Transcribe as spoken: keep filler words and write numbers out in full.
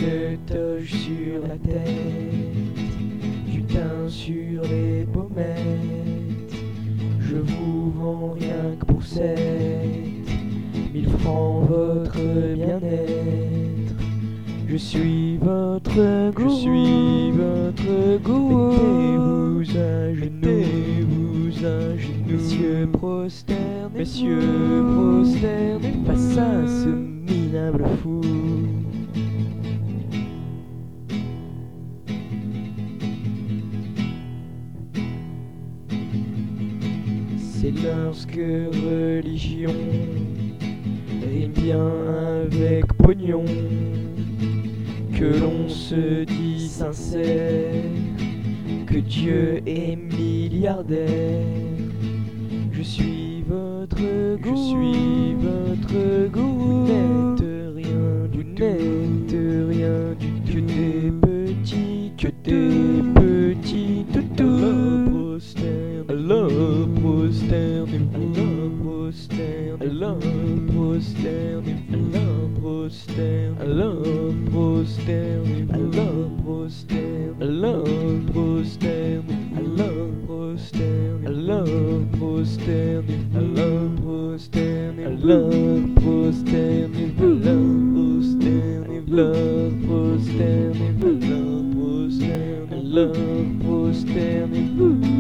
toge sur la tête, du teint sur les pommettes. Je vous vends rien que pour sept mille francs votre bien-être. Je suis votre gourou, je suis votre gourou. Mettez-vous à genoux, mettez-vous à genoux. Messieurs prosternez, messieurs prosternez face à ce minable fou. C'est lorsque religion rime bien avec pognon que l'on se dit sincère, que Dieu est milliardaire. Je suis votre gourou, je suis votre gourou. Vous n'êtes rien du tout, n'êtes rien du tout. Que des petits, que des petits toutous. Alors prosternez-vous, alors prosternez-vous, alors prosternez-vous, alors prosternez-vous, alors prosternez-vous, alors prosternez-vous, alors prosternez-vous, alors prosternez-vous, alors prosternez-vous, alors prosternez-vous, alors prosternez-vous, alors prosternez-vous, alors prosternez-vous, alors prosternez-vous.